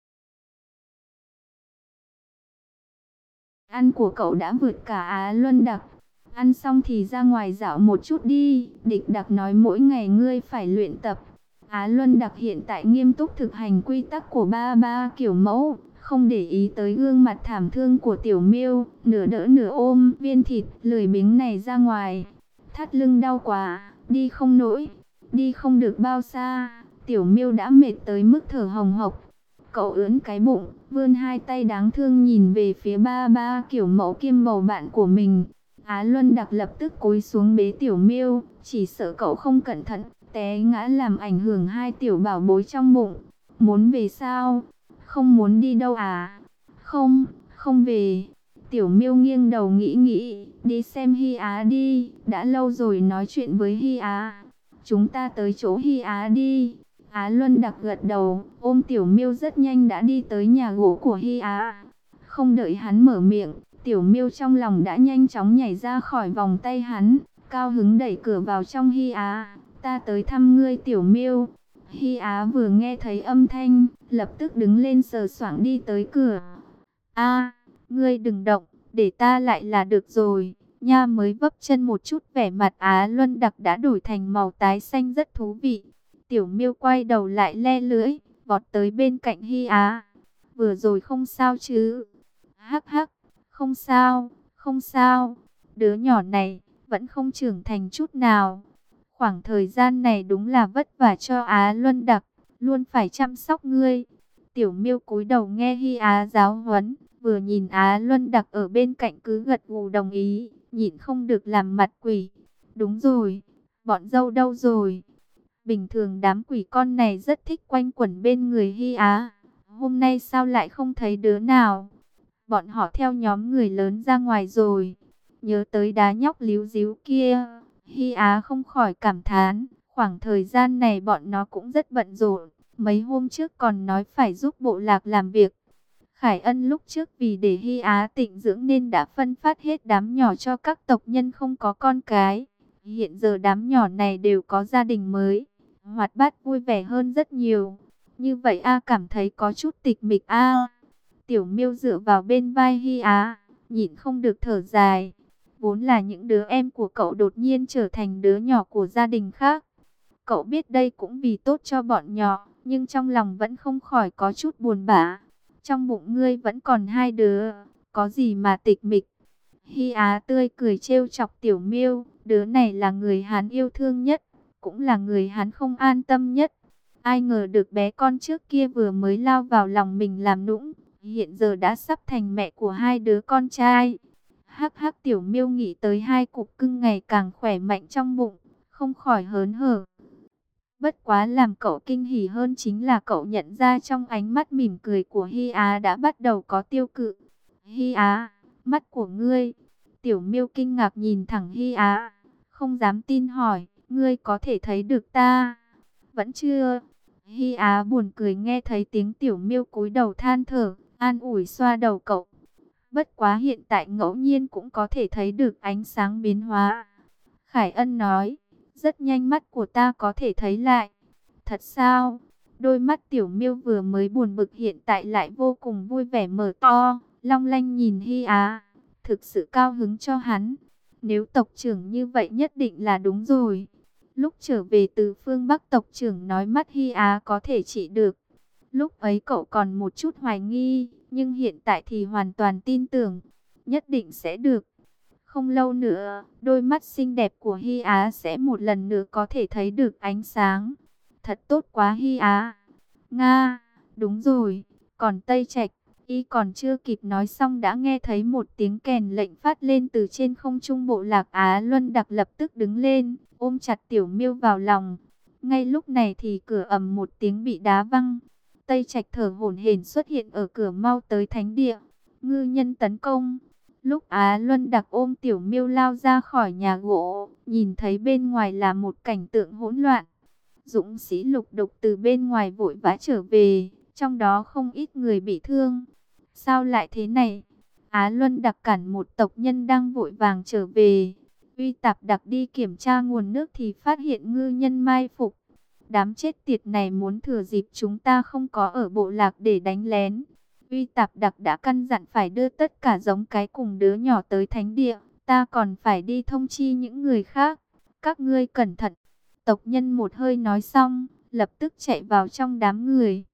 ăn của cậu đã vượt cả Á Luân Đặc. "Ăn xong thì ra ngoài dạo một chút đi, Địch Đặc nói mỗi ngày ngươi phải luyện tập." Á Luân Đặc hiện tại nghiêm túc thực hành quy tắc của ba ba kiểu mẫu, không để ý tới gương mặt thảm thương của Tiểu Miêu, nửa đỡ nửa ôm viên thịt lười biếng này ra ngoài. "Thắt lưng đau quá, đi không nổi." Đi không được bao xa, Tiểu Miêu đã mệt tới mức thở hồng hộc. Cậu ướn cái bụng, vươn hai tay đáng thương nhìn về phía ba ba kiểu mẫu kiêm bầu bạn của mình. Á Luân Đặc lập tức cúi xuống bế Tiểu Miêu, chỉ sợ cậu không cẩn thận té ngã làm ảnh hưởng hai tiểu bảo bối trong bụng. "Muốn về sao? Không muốn đi đâu à?" "Không, không về." Tiểu Miêu nghiêng đầu nghĩ nghĩ, "Đi xem Hi Á đi, đã lâu rồi nói chuyện với Hi Á." "Chúng ta tới chỗ Hi Á đi." Á Luân Đặc gật đầu, ôm Tiểu Miêu rất nhanh đã đi tới nhà gỗ của Hi Á. Không đợi hắn mở miệng, Tiểu Miêu trong lòng đã nhanh chóng nhảy ra khỏi vòng tay hắn, cao hứng đẩy cửa vào trong. "Hi Á, ta tới thăm ngươi Tiểu Miêu." Hi Á vừa nghe thấy âm thanh, lập tức đứng lên sờ soạng đi tới cửa. "A, ngươi đừng động, để ta lại là được rồi." Nha mới vấp chân một chút, vẻ mặt Á Luân Đặc đã đổi thành màu tái xanh rất thú vị. Tiểu Miêu quay đầu lại le lưỡi, vọt tới bên cạnh Hi Á. "Vừa rồi không sao chứ?" "Hắc hắc, không sao, không sao." Đứa nhỏ này vẫn không trưởng thành chút nào. Khoảng thời gian này đúng là vất vả cho Á Luân Đặc, luôn phải chăm sóc ngươi. Tiểu Miêu cúi đầu nghe Hi Á giáo huấn, vừa nhìn Á Luân Đặc ở bên cạnh cứ gật gù đồng ý, nhịn không được làm mặt quỷ. "Đúng rồi, bọn dâu đâu rồi?" Bình thường đám quỷ con này rất thích quanh quẩn bên người Hi Á, hôm nay sao lại không thấy đứa nào? "Bọn họ theo nhóm người lớn ra ngoài rồi." Nhớ tới đá nhóc líu díu kia, Hi Á không khỏi cảm thán, khoảng thời gian này bọn nó cũng rất bận rộn. Mấy hôm trước còn nói phải giúp bộ lạc làm việc. Khải Ân lúc trước vì để Hi Á tịnh dưỡng nên đã phân phát hết đám nhỏ cho các tộc nhân không có con cái. Hiện giờ đám nhỏ này đều có gia đình mới, hoạt bát vui vẻ hơn rất nhiều. Như vậy A cảm thấy có chút tịch mịch A. Tiểu Miêu dựa vào bên vai Hi Á, nhịn không được thở dài. Vốn là những đứa em của cậu đột nhiên trở thành đứa nhỏ của gia đình khác. Cậu biết đây cũng vì tốt cho bọn nhỏ, nhưng trong lòng vẫn không khỏi có chút buồn bã. Trong bụng ngươi vẫn còn hai đứa, có gì mà tịch mịch? Hi Á tươi cười trêu chọc Tiểu Miêu, đứa này là người hắn yêu thương nhất, cũng là người hắn không an tâm nhất. Ai ngờ được bé con trước kia vừa mới lao vào lòng mình làm nũng, hiện giờ đã sắp thành mẹ của hai đứa con trai. Hắc hắc. Tiểu Miêu nghĩ tới hai cục cưng ngày càng khỏe mạnh trong bụng, không khỏi hớn hở. Bất quá làm cậu kinh hỉ hơn chính là cậu nhận ra trong ánh mắt mỉm cười của Hi Á đã bắt đầu có tiêu cự. "Hi Á, mắt của ngươi." Tiểu Miêu kinh ngạc nhìn thẳng Hi Á, không dám tin hỏi, ngươi có thể thấy được ta? Vẫn chưa. Hi Á buồn cười nghe thấy tiếng Tiểu Miêu cúi đầu than thở, an ủi xoa đầu cậu. Bất quá hiện tại ngẫu nhiên cũng có thể thấy được ánh sáng biến hóa. Khải Ân nói, rất nhanh mắt của ta có thể thấy lại. Thật sao? Đôi mắt Tiểu Miêu vừa mới buồn bực hiện tại lại vô cùng vui vẻ mở to, long lanh nhìn Hi Á, thực sự cao hứng cho hắn. Nếu tộc trưởng như vậy nhất định là đúng rồi. Lúc trở về từ phương Bắc, tộc trưởng nói mắt Hi Á có thể trị được. Lúc ấy cậu còn một chút hoài nghi, nhưng hiện tại thì hoàn toàn tin tưởng, nhất định sẽ được. Không lâu nữa, đôi mắt xinh đẹp của Hi Á sẽ một lần nữa có thể thấy được ánh sáng. Thật tốt quá Hi Á. Nga, đúng rồi, còn Tây Trạch, y còn chưa kịp nói xong đã nghe thấy một tiếng kèn lệnh phát lên từ trên không trung. Bộ lạc Á Luân Đặc lập tức đứng lên, ôm chặt Tiểu Miêu vào lòng. Ngay lúc này thì cửa ầm một tiếng bị đá văng. Tây Trạch thở hổn hển xuất hiện ở cửa, mau tới thánh địa. Ngư nhân tấn công. Lúc Á Luân Đặc ôm Tiểu Miêu lao ra khỏi nhà gỗ, nhìn thấy bên ngoài là một cảnh tượng hỗn loạn. Dũng sĩ lục đục từ bên ngoài vội vã trở về, trong đó không ít người bị thương. Sao lại thế này? Á Luân Đặc cản một tộc nhân đang vội vàng trở về. Uy Tạp Đặc đi kiểm tra nguồn nước thì phát hiện ngư nhân mai phục. Đám chết tiệt này muốn thừa dịp chúng ta không có ở bộ lạc để đánh lén. Uy Tạp Đặc đã căn dặn phải đưa tất cả giống cái cùng đứa nhỏ tới thánh địa. Ta còn phải đi thông chi những người khác. Các ngươi cẩn thận. Tộc nhân một hơi nói xong, lập tức chạy vào trong đám người.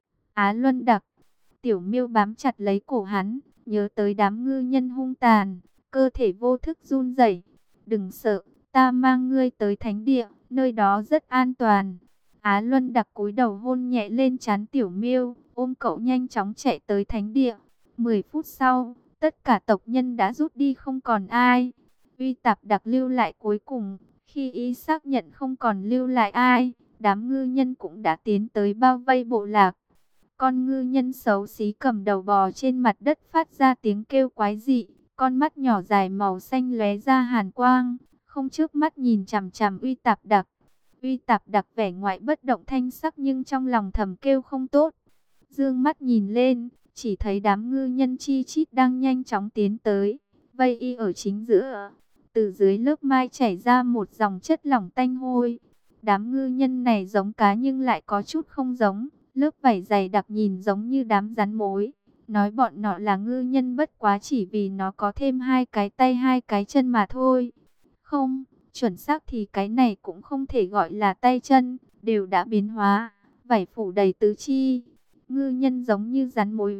Á Luân Đặc, Tiểu Miêu bám chặt lấy cổ hắn, nhớ tới đám ngư nhân hung tàn, cơ thể vô thức run rẩy. Đừng sợ, ta mang ngươi tới thánh địa, nơi đó rất an toàn. Á Luân Đặc cúi đầu hôn nhẹ lên trán Tiểu Miêu, ôm cậu nhanh chóng chạy tới thánh địa. Mười phút sau, tất cả tộc nhân đã rút đi không còn ai. Uy Tạp Đặc lưu lại cuối cùng. Khi y xác nhận không còn lưu lại ai, đám ngư nhân cũng đã tiến tới bao vây bộ lạc. Con ngư nhân xấu xí cầm đầu bò trên mặt đất phát ra tiếng kêu quái dị, con mắt nhỏ dài màu xanh lóe ra hàn quang, không chớp mắt nhìn chằm chằm Uy Tạp Đặc. Uy Tạp Đặc vẻ ngoại bất động thanh sắc nhưng trong lòng thầm kêu không tốt. Dương mắt nhìn lên, chỉ thấy đám ngư nhân chi chít đang nhanh chóng tiến tới, vây y ở chính giữa. Từ dưới lớp mai chảy ra một dòng chất lỏng tanh hôi. Đám ngư nhân này giống cá nhưng lại có chút không giống. Lớp vảy dày đặc nhìn giống như đám rắn mối. Nói bọn nọ là ngư nhân bất quá chỉ vì nó có thêm hai cái tay hai cái chân mà thôi. Không, chuẩn xác thì cái này cũng không thể gọi là tay chân, đều đã biến hóa, vảy phủ đầy tứ chi. Ngư nhân giống như rắn mối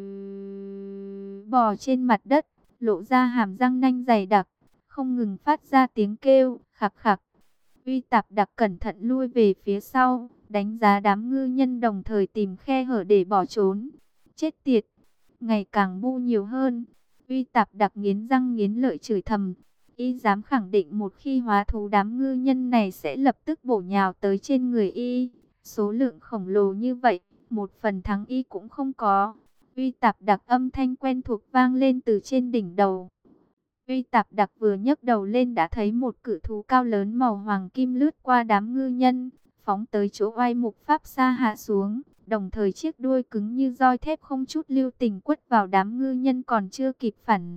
bò trên mặt đất, lộ ra hàm răng nanh dày đặc, không ngừng phát ra tiếng kêu khạc khạc. Uy Tạp Đặc cẩn thận lui về phía sau, đánh giá đám ngư nhân đồng thời tìm khe hở để bỏ trốn. Chết tiệt, ngày càng bu nhiều hơn. Uy Tạp Đặc nghiến răng nghiến lợi chửi thầm. Y dám khẳng định một khi hóa thú đám ngư nhân này sẽ lập tức bổ nhào tới trên người y. Số lượng khổng lồ như vậy, một phần thắng y cũng không có. Uy Tạp Đặc âm thanh quen thuộc vang lên từ trên đỉnh đầu. Uy Tạp Đặc vừa nhấc đầu lên đã thấy một cự thú cao lớn màu hoàng kim lướt qua đám ngư nhân, phóng tới chỗ oai mục pháp sa hạ xuống, đồng thời chiếc đuôi cứng như roi thép không chút lưu tình quất vào đám ngư nhân còn chưa kịp phản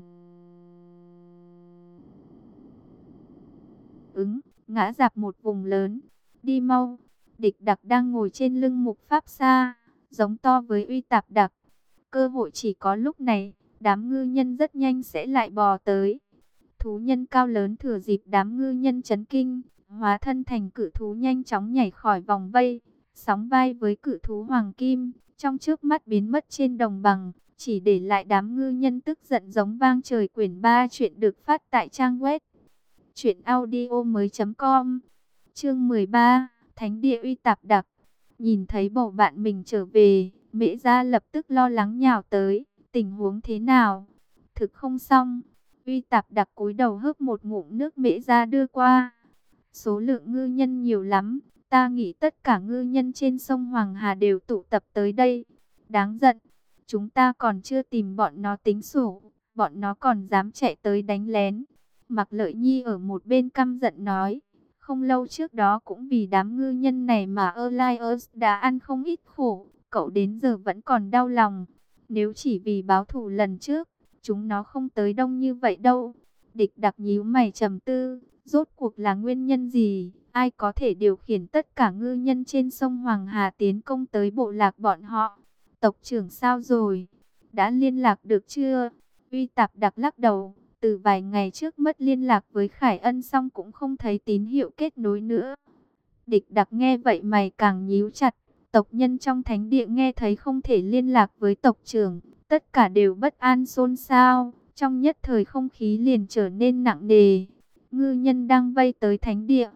ứng, ngã rạp một vùng lớn. Đi mau! Địch Đặc đang ngồi trên lưng mục pháp sa, giống to với Uy Tạp Đặc. Cơ hội chỉ có lúc này, đám ngư nhân rất nhanh sẽ lại bò tới. Thú nhân cao lớn thừa dịp đám ngư nhân chấn kinh, hóa thân thành cự thú nhanh chóng nhảy khỏi vòng vây, sóng vai với cự thú hoàng kim, trong chớp mắt biến mất trên đồng bằng, chỉ để lại đám ngư nhân tức giận giống vang trời. Quyển ba chuyện được phát tại trang web truyện audio mới chấm com. Chương mười ba, Thánh địa Uy Tạp Đặc. Nhìn thấy bầu bạn mình trở về, Mễ Gia lập tức lo lắng nhào tới. Tình huống thế nào? Thực không xong. Uy Tạp Đặc cúi đầu hớp một ngụm nước Mễ Gia đưa qua. Số lượng ngư nhân nhiều lắm, ta nghĩ tất cả ngư nhân trên sông Hoàng Hà đều tụ tập tới đây. Đáng giận, chúng ta còn chưa tìm bọn nó tính sổ, bọn nó còn dám chạy tới đánh lén. Mạc Lợi Nhi ở một bên căm giận nói, không lâu trước đó cũng vì đám ngư nhân này mà Elias đã ăn không ít khổ, cậu đến giờ vẫn còn đau lòng. Nếu chỉ vì báo thù lần trước, chúng nó không tới đông như vậy đâu. Địch Đặc nhíu mày trầm tư, rốt cuộc là nguyên nhân gì? Ai có thể điều khiển tất cả ngư nhân trên sông Hoàng Hà tiến công tới bộ lạc bọn họ? Tộc trưởng sao rồi? Đã liên lạc được chưa? Uy Tạp Đặc lắc đầu, từ vài ngày trước mất liên lạc với Khải Ân xong cũng không thấy tín hiệu kết nối nữa. Địch Đặc nghe vậy mày càng nhíu chặt. Tộc nhân trong thánh địa nghe thấy không thể liên lạc với tộc trưởng, tất cả đều bất an xôn xao, trong nhất thời không khí liền trở nên nặng nề. Ngư nhân đang vây tới thánh địa,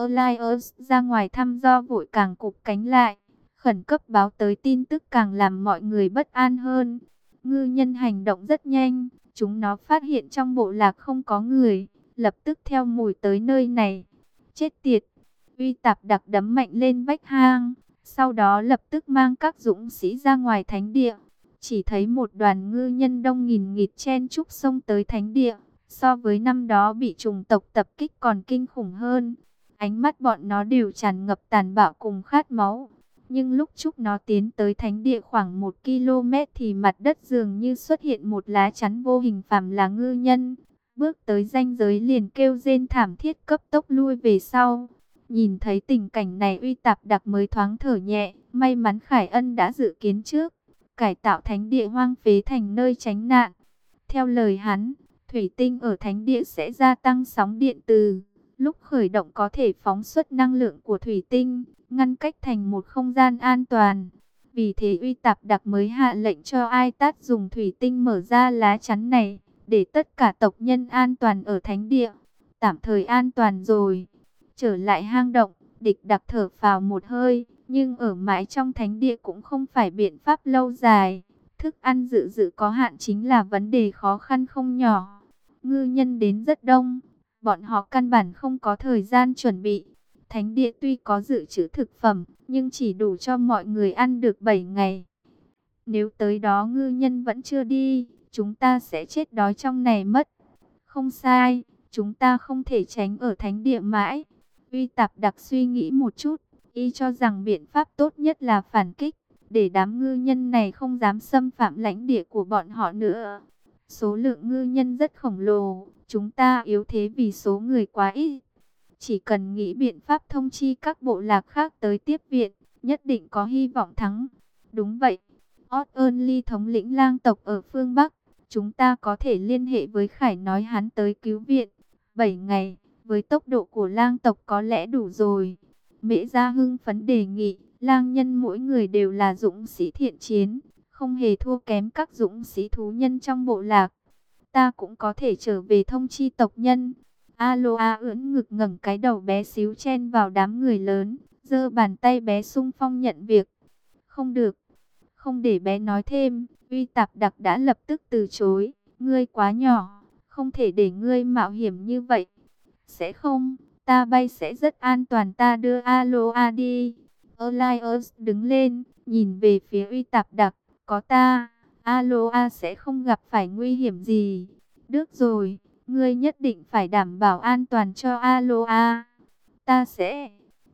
Elias ra ngoài thăm dò vội càng cụp cánh lại, khẩn cấp báo tới tin tức càng làm mọi người bất an hơn. Ngư nhân hành động rất nhanh, chúng nó phát hiện trong bộ lạc không có người, lập tức theo mùi tới nơi này. Chết tiệt! Uy Tạp Đặc đấm mạnh lên vách hang, sau đó lập tức mang các dũng sĩ ra ngoài thánh địa. Chỉ thấy một đoàn ngư nhân đông nghìn nghịt chen chúc xông tới thánh địa, so với năm đó bị trùng tộc tập kích còn kinh khủng hơn. Ánh mắt bọn nó đều tràn ngập tàn bạo cùng khát máu. Nhưng lúc chúng nó tiến tới thánh địa khoảng một ki lô mét thì mặt đất dường như xuất hiện một lá chắn vô hình, phàm là ngư nhân bước tới ranh giới liền kêu rên thảm thiết cấp tốc lui về sau. Nhìn thấy tình cảnh này, Uy Tạp Đặc mới thoáng thở nhẹ, may mắn Khải Ân đã dự kiến trước, cải tạo thánh địa hoang phế thành nơi tránh nạn. Theo lời hắn, thủy tinh ở thánh địa sẽ gia tăng sóng điện từ, lúc khởi động có thể phóng xuất năng lượng của thủy tinh, ngăn cách thành một không gian an toàn. Vì thế Uy Tạp Đặc mới hạ lệnh cho Ai Tát dùng thủy tinh mở ra lá chắn này, để tất cả tộc nhân an toàn ở thánh địa. Tạm thời an toàn rồi. Trở lại hang động, Địch Đặc thở phào một hơi, nhưng ở mãi trong thánh địa cũng không phải biện pháp lâu dài. Thức ăn dự dự có hạn chính là vấn đề khó khăn không nhỏ. Ngư nhân đến rất đông, bọn họ căn bản không có thời gian chuẩn bị. Thánh địa tuy có dự trữ thực phẩm, nhưng chỉ đủ cho mọi người ăn được bảy ngày. Nếu tới đó ngư nhân vẫn chưa đi, chúng ta sẽ chết đói trong này mất. Không sai, chúng ta không thể tránh ở thánh địa mãi. Uy Tạp Đặc suy nghĩ một chút, y cho rằng biện pháp tốt nhất là phản kích, để đám ngư nhân này không dám xâm phạm lãnh địa của bọn họ nữa. Số lượng ngư nhân rất khổng lồ, chúng ta yếu thế vì số người quá ít. Chỉ cần nghĩ biện pháp thông chi các bộ lạc khác tới tiếp viện, nhất định có hy vọng thắng. Đúng vậy, Odd Ernly thống lĩnh lang tộc ở phương Bắc, chúng ta có thể liên hệ với Khải nói hắn tới cứu viện. bảy ngày, với tốc độ của lang tộc có lẽ đủ rồi. Mễ Gia hưng phấn đề nghị, lang nhân mỗi người đều là dũng sĩ thiện chiến, không hề thua kém các dũng sĩ thú nhân trong bộ lạc. Ta cũng có thể trở về thông chi tộc nhân. Aloa ưỡn ngực ngẩng cái đầu bé xíu chen vào đám người lớn, giơ bàn tay bé xung phong nhận việc. Không được, không để bé nói thêm, Uy Tạp Đặc đã lập tức từ chối. Ngươi quá nhỏ, không thể để ngươi mạo hiểm như vậy. Sẽ không, ta bay sẽ rất an toàn, ta đưa Aloa đi. Elias đứng lên, nhìn về phía Uy Tạp Đặc, có ta, Aloa sẽ không gặp phải nguy hiểm gì. Được rồi, ngươi nhất định phải đảm bảo an toàn cho Aloa. Ta sẽ...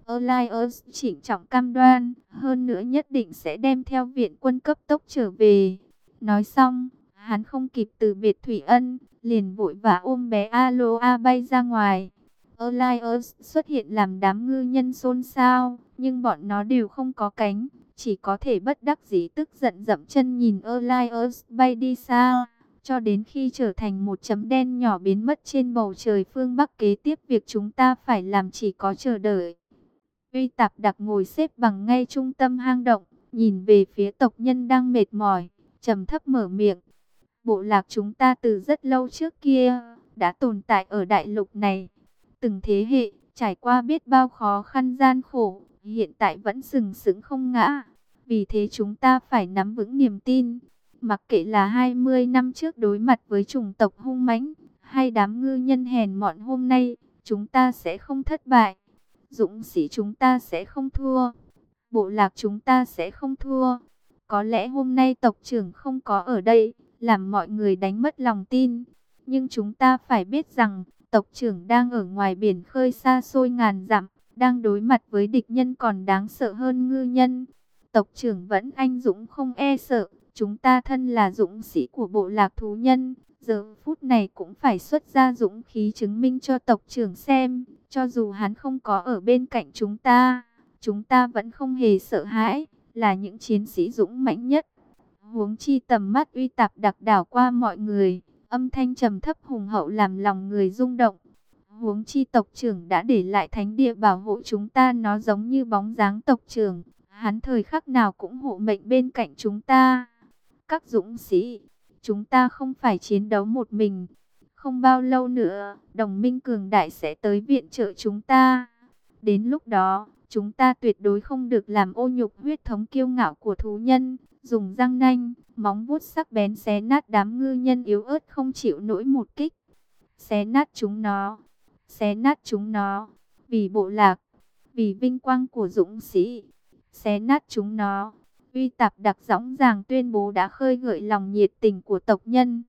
Elias chỉnh trọng cam đoan, hơn nữa nhất định sẽ đem theo viện quân cấp tốc trở về. Nói xong, hắn không kịp từ biệt Thủy Ân, liền vội vã ôm bé Aloa bay ra ngoài. Elias xuất hiện làm đám ngư nhân xôn xao, nhưng bọn nó đều không có cánh, chỉ có thể bất đắc dĩ tức giận dậm chân nhìn Elias bay đi xa, cho đến khi trở thành một chấm đen nhỏ biến mất trên bầu trời phương Bắc. Kế tiếp việc chúng ta phải làm chỉ có chờ đợi. Uy Tạp Đặc ngồi xếp bằng ngay trung tâm hang động, nhìn về phía tộc nhân đang mệt mỏi, trầm thấp mở miệng. Bộ lạc chúng ta từ rất lâu trước kia đã tồn tại ở đại lục này. Từng thế hệ trải qua biết bao khó khăn gian khổ, hiện tại vẫn sừng sững không ngã. Vì thế chúng ta phải nắm vững niềm tin. Mặc kệ là hai mươi năm trước đối mặt với chủng tộc hung mãnh, hay đám ngư nhân hèn mọn hôm nay, chúng ta sẽ không thất bại. Dũng sĩ chúng ta sẽ không thua. Bộ lạc chúng ta sẽ không thua. Có lẽ hôm nay tộc trưởng không có ở đây, làm mọi người đánh mất lòng tin. Nhưng chúng ta phải biết rằng, tộc trưởng đang ở ngoài biển khơi xa xôi ngàn dặm, đang đối mặt với địch nhân còn đáng sợ hơn ngư nhân. Tộc trưởng vẫn anh dũng không e sợ, chúng ta thân là dũng sĩ của bộ lạc thú nhân, giờ phút này cũng phải xuất ra dũng khí chứng minh cho tộc trưởng xem, cho dù hắn không có ở bên cạnh chúng ta, chúng ta vẫn không hề sợ hãi, là những chiến sĩ dũng mãnh nhất. Huống chi tầm mắt uy tạp đặc đảo qua mọi người, âm thanh trầm thấp hùng hậu làm lòng người rung động. Huống chi tộc trưởng đã để lại thánh địa bảo hộ chúng ta, nó giống như bóng dáng tộc trưởng, hắn thời khắc nào cũng hộ mệnh bên cạnh chúng ta. Các dũng sĩ, chúng ta không phải chiến đấu một mình. Không bao lâu nữa, đồng minh cường đại sẽ tới viện trợ chúng ta. Đến lúc đó, chúng ta tuyệt đối không được làm ô nhục huyết thống kiêu ngạo của thú nhân, dùng răng nanh, móng vuốt sắc bén xé nát đám ngư nhân yếu ớt không chịu nổi một kích. Xé nát chúng nó, xé nát chúng nó, vì bộ lạc, vì vinh quang của dũng sĩ, xé nát chúng nó. Uy Tạp đặc dõng dàng tuyên bố đã khơi gợi lòng nhiệt tình của tộc nhân.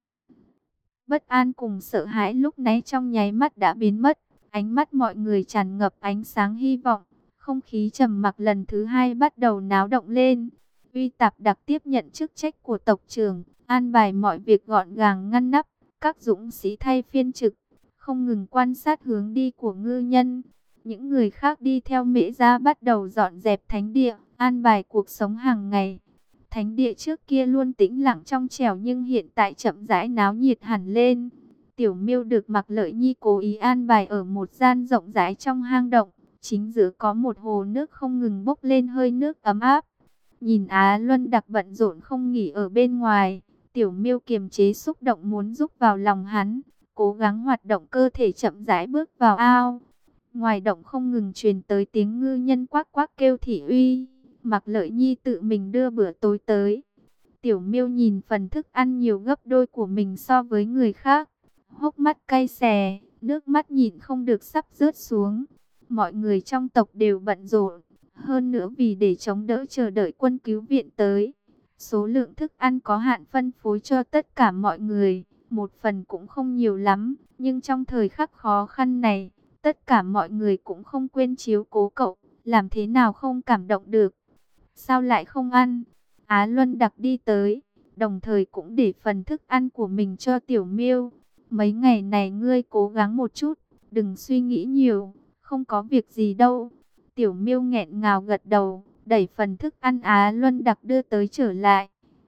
Bất an cùng sợ hãi lúc nãy trong nháy mắt đã biến mất, ánh mắt mọi người tràn ngập ánh sáng hy vọng. Không khí trầm mặc lần thứ hai bắt đầu náo động lên. Uy Tạp đặc tiếp nhận chức trách của tộc trưởng, an bài mọi việc gọn gàng ngăn nắp. Các dũng sĩ thay phiên trực, không ngừng quan sát hướng đi của ngư nhân. Những người khác đi theo Mễ Gia bắt đầu dọn dẹp thánh địa, an bài cuộc sống hàng ngày. Thánh địa trước kia luôn tĩnh lặng trong trẻo nhưng hiện tại chậm rãi náo nhiệt hẳn lên. Tiểu Miêu được Mạc Lợi Nhi cố ý an bài ở một gian rộng rãi trong hang động. Chính giữa có một hồ nước không ngừng bốc lên hơi nước ấm áp. Nhìn Á Luân Đặc bận rộn không nghỉ ở bên ngoài, Tiểu Miêu kiềm chế xúc động muốn giúp vào lòng hắn, cố gắng hoạt động cơ thể chậm rãi bước vào ao. Ngoài động không ngừng truyền tới tiếng ngư nhân quắc quắc kêu thị uy. Mạc Lợi Nhi tự mình đưa bữa tối tới. Tiểu Miêu nhìn phần thức ăn nhiều gấp đôi của mình so với người khác, hốc mắt cay xè, nước mắt nhịn không được sắp rớt xuống. Mọi người trong tộc đều bận rộn, hơn nữa vì để chống đỡ chờ đợi quân cứu viện tới, số lượng thức ăn có hạn phân phối cho tất cả mọi người, một phần cũng không nhiều lắm, nhưng trong thời khắc khó khăn này, tất cả mọi người cũng không quên chiếu cố cậu, làm thế nào không cảm động được. Sao lại không ăn? Á Luân Đặc đi tới, đồng thời cũng để phần thức ăn của mình cho Tiểu Miêu. Mấy ngày này ngươi cố gắng một chút, đừng suy nghĩ nhiều, không có việc gì đâu. Tiểu Miêu nghẹn ngào gật đầu, đẩy phần thức ăn Á Luân Đặc đưa tới trở lại.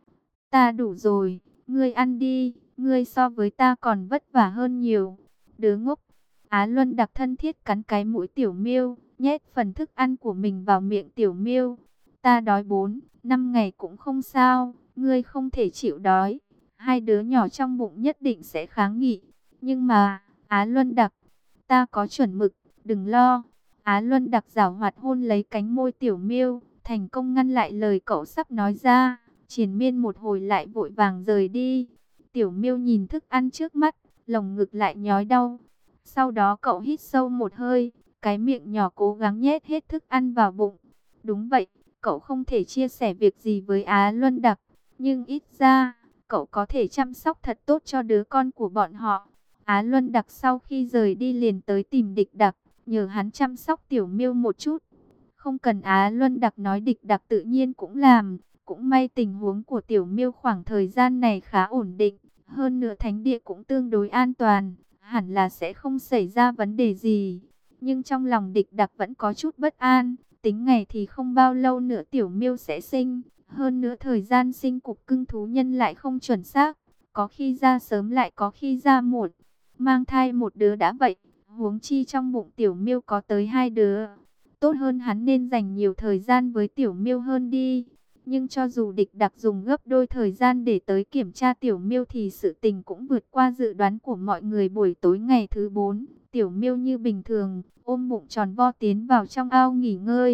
Ta đủ rồi, ngươi ăn đi, ngươi so với ta còn vất vả hơn nhiều. Đứa ngốc. Á Luân Đặc thân thiết cắn cái mũi Tiểu Miêu, nhét phần thức ăn của mình vào miệng Tiểu Miêu. Ta đói bốn, năm ngày cũng không sao, ngươi không thể chịu đói. Hai đứa nhỏ trong bụng nhất định sẽ kháng nghị. Nhưng mà, Á Luân Đặc, ta có chuẩn mực, đừng lo. Á Luân Đặc giảo hoạt hôn lấy cánh môi Tiểu Miêu, thành công ngăn lại lời cậu sắp nói ra. Triền miên một hồi lại vội vàng rời đi. Tiểu Miêu nhìn thức ăn trước mắt, lồng ngực lại nhói đau. Sau đó cậu hít sâu một hơi, cái miệng nhỏ cố gắng nhét hết thức ăn vào bụng. Đúng vậy, cậu không thể chia sẻ việc gì với Á Luân Đặc, nhưng ít ra, cậu có thể chăm sóc thật tốt cho đứa con của bọn họ. Á Luân Đặc sau khi rời đi liền tới tìm Địch Đặc, nhờ hắn chăm sóc Tiểu Miêu một chút. Không cần Á Luân Đặc nói, Địch Đặc tự nhiên cũng làm. Cũng may tình huống của Tiểu Miêu khoảng thời gian này khá ổn định, hơn nữa thánh địa cũng tương đối an toàn, hẳn là sẽ không xảy ra vấn đề gì. Nhưng trong lòng Địch Đặc vẫn có chút bất an, tính ngày thì không bao lâu nữa Tiểu Miêu sẽ sinh, hơn nữa thời gian sinh cục cưng thú nhân lại không chuẩn xác, có khi ra sớm lại có khi ra muộn. Mang thai một đứa đã vậy, huống chi trong bụng Tiểu Miêu có tới hai đứa. Tốt hơn hắn nên dành nhiều thời gian với Tiểu Miêu hơn đi. Nhưng cho dù Địch Đặc dùng gấp đôi thời gian để tới kiểm tra Tiểu Miêu thì sự tình cũng vượt qua dự đoán của mọi người. Buổi tối ngày thứ bốn, Tiểu Miêu như bình thường, ôm bụng tròn vo tiến vào trong ao nghỉ ngơi.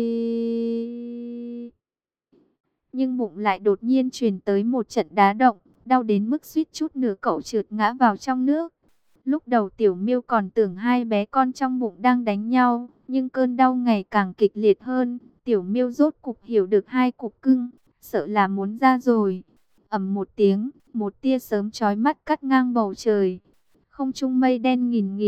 Nhưng bụng lại đột nhiên truyền tới một trận đá động, đau đến mức suýt chút nữa cậu trượt ngã vào trong nước. Lúc đầu Tiểu Miêu còn tưởng hai bé con trong bụng đang đánh nhau, nhưng cơn đau ngày càng kịch liệt hơn. Tiểu Miêu rốt cục hiểu được hai cục cưng, sợ là muốn ra rồi. Ầm một tiếng, một tia sớm chói mắt cắt ngang bầu trời. Không trung mây đen nghìn nghịt,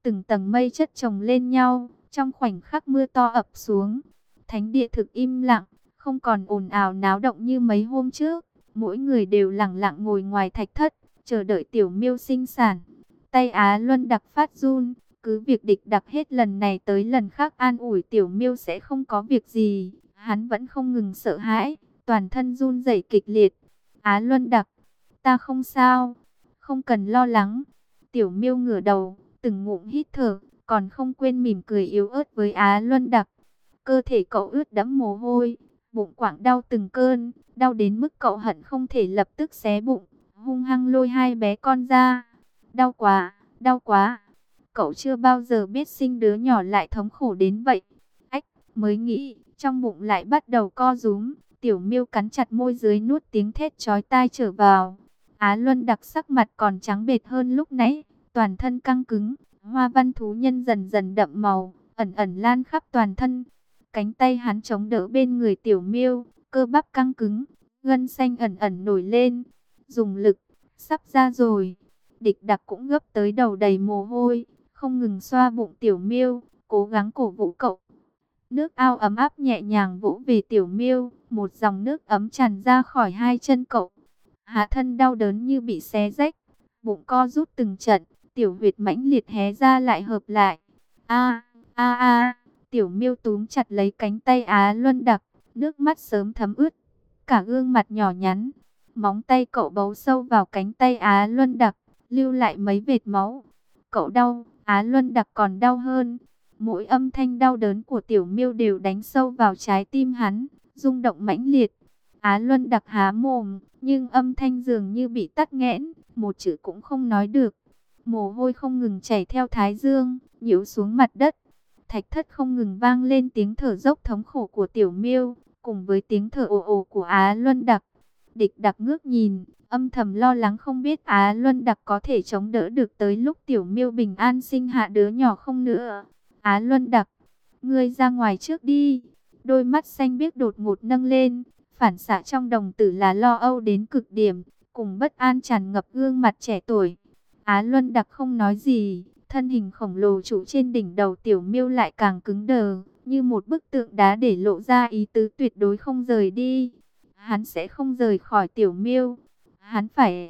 từng tầng mây chất chồng lên nhau, trong khoảnh khắc mưa to ập xuống. Thánh địa thực im lặng, không còn ồn ào náo động như mấy hôm trước. Mỗi người đều lặng lặng ngồi ngoài thạch thất, chờ đợi Tiểu Miêu sinh sản. Tay Á Luân Đặc phát run, cứ việc Địch Đặc hết lần này tới lần khác an ủi Tiểu Miêu sẽ không có việc gì, hắn vẫn không ngừng sợ hãi, toàn thân run rẩy kịch liệt. Á Luân Đặc, ta không sao, không cần lo lắng. Tiểu Miêu ngửa đầu, từng ngụm hít thở, còn không quên mỉm cười yếu ớt với Á Luân Đặc. Cơ thể cậu ướt đẫm mồ hôi, bụng quặn đau từng cơn, đau đến mức cậu hận không thể lập tức xé bụng, hung hăng lôi hai bé con ra. Đau quá, đau quá. Cậu chưa bao giờ biết sinh đứa nhỏ lại thống khổ đến vậy. Ách, mới nghĩ, trong bụng lại bắt đầu co rúm. Tiểu Miêu cắn chặt môi dưới nuốt tiếng thét chói tai trở vào. Á Luân Đặc sắc mặt còn trắng bệch hơn lúc nãy, toàn thân căng cứng, hoa văn thú nhân dần dần đậm màu, ẩn ẩn lan khắp toàn thân. Cánh tay hắn chống đỡ bên người Tiểu Miêu, cơ bắp căng cứng, gân xanh ẩn ẩn nổi lên. Dùng lực, sắp ra rồi. Địch Đặc cũng gấp tới đầu đầy mồ hôi, không ngừng xoa bụng Tiểu Miêu, cố gắng cổ vũ cậu. Nước ao ấm áp nhẹ nhàng vỗ về Tiểu Miêu, một dòng nước ấm tràn ra khỏi hai chân cậu. Hạ thân đau đớn như bị xé rách, bụng co rút từng trận, tiểu huyệt mãnh liệt hé ra lại hợp lại. A a a, Tiểu Miêu túm chặt lấy cánh tay Á Luân Đặc, nước mắt sớm thấm ướt cả gương mặt nhỏ nhắn. Móng tay cậu bấu sâu vào cánh tay Á Luân Đặc, lưu lại mấy vệt máu. Cậu đau, Á Luân Đặc còn đau hơn. Mỗi âm thanh đau đớn của Tiểu Miêu đều đánh sâu vào trái tim hắn, rung động mãnh liệt. Á Luân Đặc há mồm, nhưng âm thanh dường như bị tắc nghẽn, một chữ cũng không nói được. Mồ hôi không ngừng chảy theo thái dương, nhiễu xuống mặt đất. Thạch thất không ngừng vang lên tiếng thở dốc thống khổ của Tiểu Miêu, cùng với tiếng thở ồ ồ của Á Luân Đặc. Địch Đặc ngước nhìn, âm thầm lo lắng không biết Á Luân Đặc có thể chống đỡ được tới lúc Tiểu Miêu bình an sinh hạ đứa nhỏ không nữa. Á Luân Đặc, ngươi ra ngoài trước đi. Đôi mắt xanh biếc đột ngột nâng lên, phản xạ trong đồng tử là lo âu đến cực điểm, cùng bất an tràn ngập gương mặt trẻ tuổi. Á Luân Đặc không nói gì, thân hình khổng lồ trụ trên đỉnh đầu Tiểu Miêu lại càng cứng đờ, như một bức tượng đá để lộ ra ý tứ tuyệt đối không rời đi. Hắn sẽ không rời khỏi Tiểu Miêu, hắn phải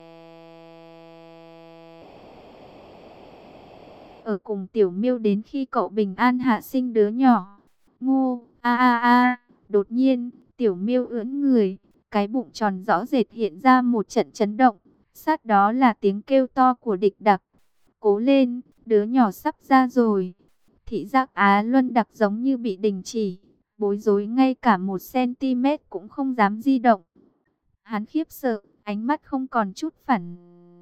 ở cùng Tiểu Miêu đến khi cậu bình an hạ sinh đứa nhỏ. Ngô, a a a, đột nhiên, Tiểu Miêu ưỡn người, cái bụng tròn rõ rệt hiện ra một trận chấn động, sát đó là tiếng kêu to của Địch Đặc. Cố lên, đứa nhỏ sắp ra rồi. Thị giác Á Luân Đặc giống như bị đình chỉ, bối rối ngay cả một cm cũng không dám di động. Hắn khiếp sợ, ánh mắt không còn chút phản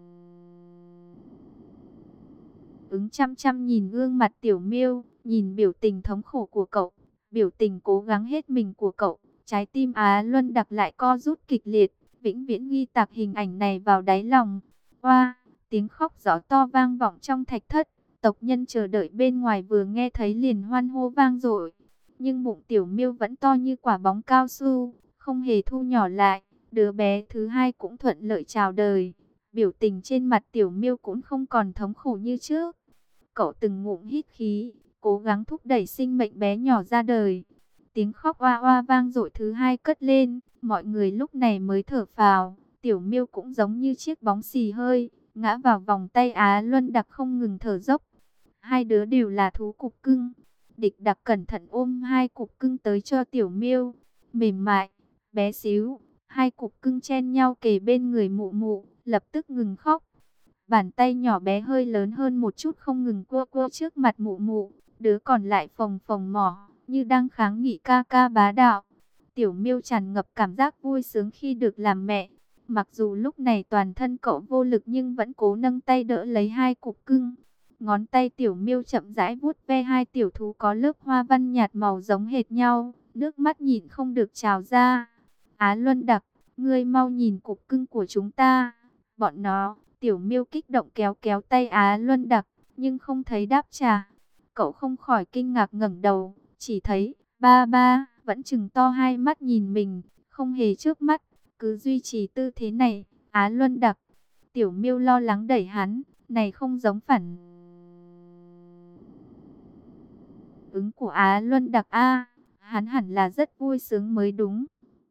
ứng, chăm chăm nhìn gương mặt Tiểu Miêu, nhìn biểu tình thống khổ của cậu, biểu tình cố gắng hết mình của cậu. Trái tim Á Luân Đặc lại co rút kịch liệt, vĩnh viễn ghi tạc hình ảnh này vào đáy lòng. Oa, tiếng khóc gió to vang vọng trong thạch thất, tộc nhân chờ đợi bên ngoài vừa nghe thấy liền hoan hô vang dội. Nhưng bụng Tiểu Miêu vẫn to như quả bóng cao su, không hề thu nhỏ lại. Đứa bé thứ hai cũng thuận lợi chào đời. Biểu tình trên mặt Tiểu Miêu cũng không còn thống khổ như trước. Cậu từng ngụm hít khí, cố gắng thúc đẩy sinh mệnh bé nhỏ ra đời. Tiếng khóc oa oa vang dội thứ hai cất lên, mọi người lúc này mới thở phào. Tiểu Miêu cũng giống như chiếc bóng xì hơi, ngã vào vòng tay Á Luân Đặc không ngừng thở dốc. Hai đứa đều là thú cục cưng. Địch Đặc cẩn thận ôm hai cục cưng tới cho Tiểu Miêu, mềm mại, bé xíu. Hai cục cưng chen nhau kề bên người mụ mụ, lập tức ngừng khóc. Bàn tay nhỏ bé hơi lớn hơn một chút không ngừng cua cua trước mặt mụ mụ, đứa còn lại phồng phồng mỏ, như đang kháng nghị ca ca bá đạo. Tiểu Miêu tràn ngập cảm giác vui sướng khi được làm mẹ. Mặc dù lúc này toàn thân cậu vô lực nhưng vẫn cố nâng tay đỡ lấy hai cục cưng. Ngón tay Tiểu Miêu chậm rãi vuốt ve hai tiểu thú có lớp hoa văn nhạt màu giống hệt nhau, nước mắt nhịn không được trào ra. Á Luân Đặc, ngươi mau nhìn cục cưng của chúng ta. Bọn nó, Tiểu Miêu kích động kéo kéo tay Á Luân Đặc, nhưng không thấy đáp trả. Cậu không khỏi kinh ngạc ngẩng đầu, chỉ thấy ba ba vẫn trừng to hai mắt nhìn mình, không hề chớp mắt, cứ duy trì tư thế này. Á Luân Đặc, Tiểu Miêu lo lắng đẩy hắn, này không giống phản ứng của Á Luân Đặc A, hắn hẳn là rất vui sướng mới đúng.